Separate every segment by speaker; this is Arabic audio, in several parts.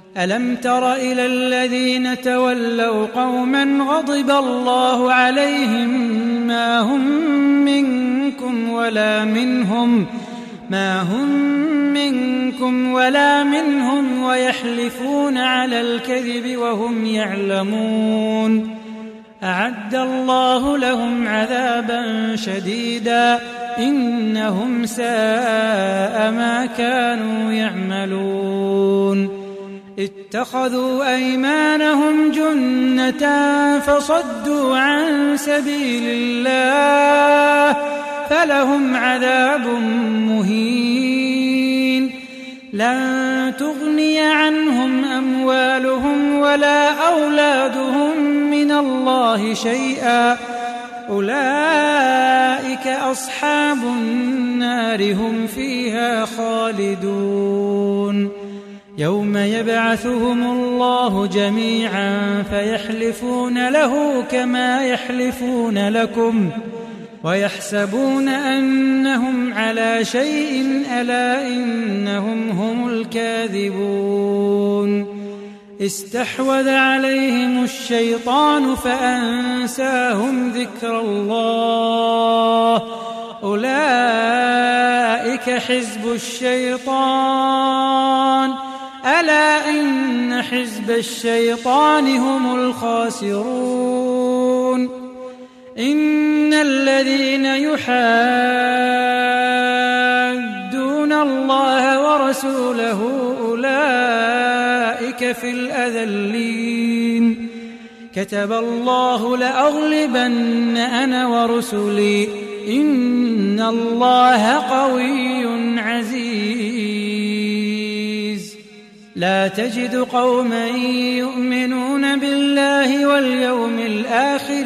Speaker 1: ألم تر إلى الذين تولوا قوما غضب الله عليهم ما هم منكم ولا منهم ويحلفون على الكذب وهم يعلمون أعد الله لهم عذابا شديدا إنهم ساء ما كانوا يعملون اتخذوا أيمانهم جنة فصدوا عن سبيل الله فلهم عذاب مهين لن تغني عنهم أموالهم ولا أولادهم من الله شيئا أولئك أصحاب النار هم فيها خالدون يوم يبعثهم الله جميعا فيحلفون له كما يحلفون لكم ويحسبون أنهم على شيء ألا إنهم هم الكاذبون استحوذ عليهم الشيطان فأنساهم ذكر الله أولئك حزب الشيطان ألا إن حزب الشيطان هم الخاسرون إن الذين يحادون الله ورسوله أولئك في الأذلين كتب الله لأغلبن أنا ورسلي إن الله قوي عزيز لا تجد قوما يؤمنون بالله واليوم الآخر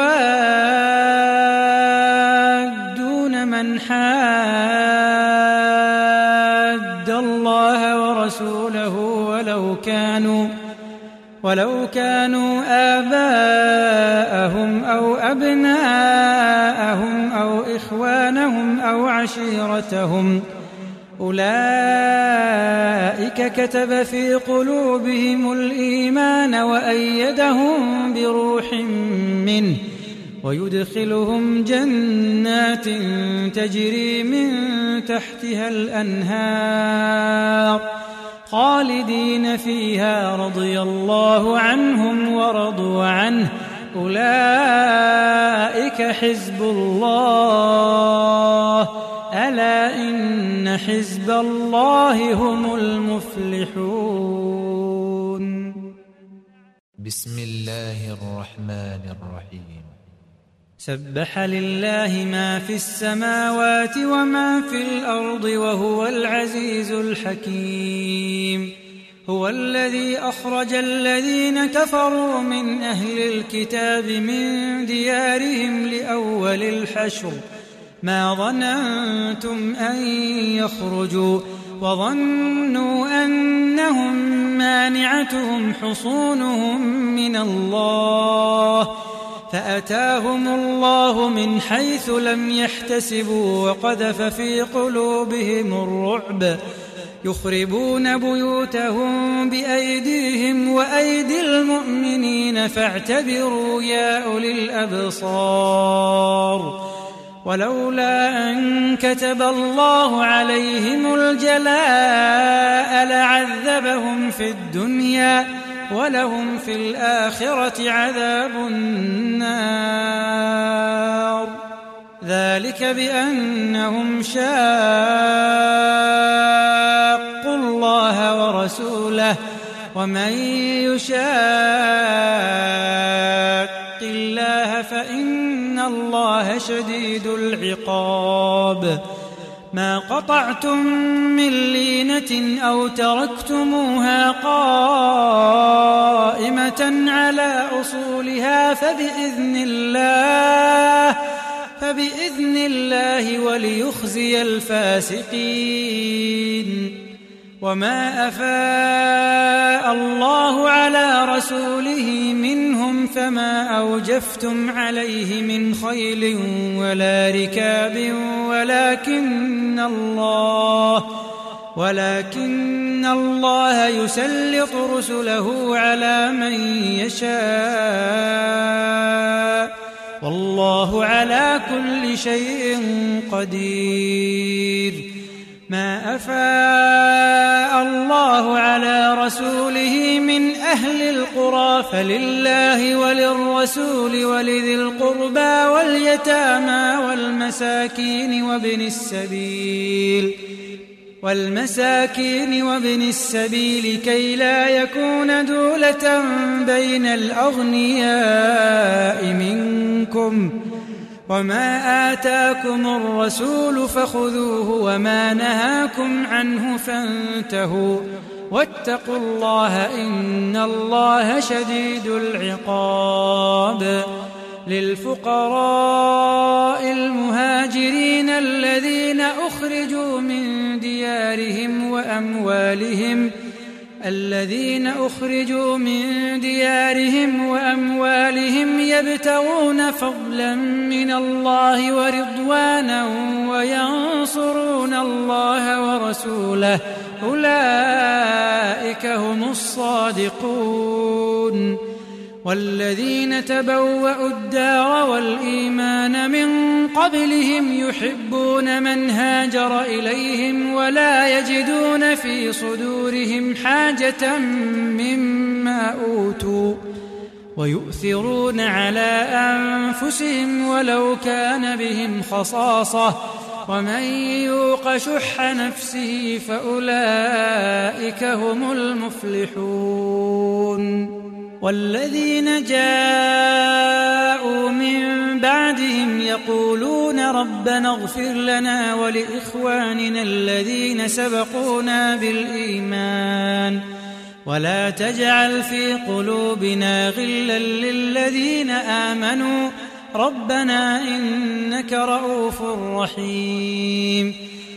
Speaker 1: يوادون من حاد الله ورسوله ولو كانوا آباءهم أو أبناءهم أو إخوانهم أو عشيرتهم أولئك كتب في قلوبهم الإيمان وأيدهم بروح منه ويدخلهم جنات تجري من تحتها الأنهار خالدين فيها رضي الله عنهم ورضوا عنه أولئك حزب الله ألا إن حزب الله هم المفلحون
Speaker 2: بسم الله الرحمن الرحيم
Speaker 1: سبح لله ما في السماوات وما في الأرض وهو العزيز الحكيم هو الذي أخرج الذين كفروا من أهل الكتاب من ديارهم لأول الحشر ما ظننتم أن يخرجوا وظنوا أنهم مانعتهم حصونهم من الله فأتاهم الله من حيث لم يحتسبوا وقذف في قلوبهم الرعب يخربون بيوتهم بأيديهم وأيدي المؤمنين فاعتبروا يا أولي الأبصار ولولا أن كتب الله عليهم الجلاء لعذبهم في الدنيا ولهم في الآخرة عذاب النار ذلك بأنهم شاقوا الله ورسوله ومن يشاق الله فإن الله شديد العقاب ما قطعتم من لينة أو تركتموها قائمة على أصولها فبإذن الله وليخزي الفاسقين وما أفاء الله على رسوله منهم فما أوجفتم عليه من خيل ولكن الله يسلط رسله على من يشاء والله على كل شيء قدير. ما أفاء الله على رسوله من أهل القرى فلله وللرسول ولذي القربى واليتامى والمساكين وابن السبيل كي لا يكون دولة بين الأغنياء منكم. وما آتاكم الرسول فخذوه وما نهاكم عنه فانتهوا واتقوا الله إن الله شديد العقاب. للفقراء المهاجرين الذين أخرجوا من ديارهم وأموالهم يبتغون فضلا من الله ورضوانا وينصرون الله ورسوله أولئك هم الصادقون. والذين تبوأوا الدار والإيمان من قبلهم يحبون من هاجر إليهم ولا يجدون في صدورهم حاجة مما أوتوا ويؤثرون على أنفسهم ولو كان بهم خصاصة ومن يوق شح نفسه فأولئك هم المفلحون. والذين جاءوا من بعدهم يقولون ربنا اغفر لنا ولإخواننا الذين سبقونا بالإيمان ولا تجعل في قلوبنا غلا للذين آمنوا ربنا إنك رؤوف رحيم.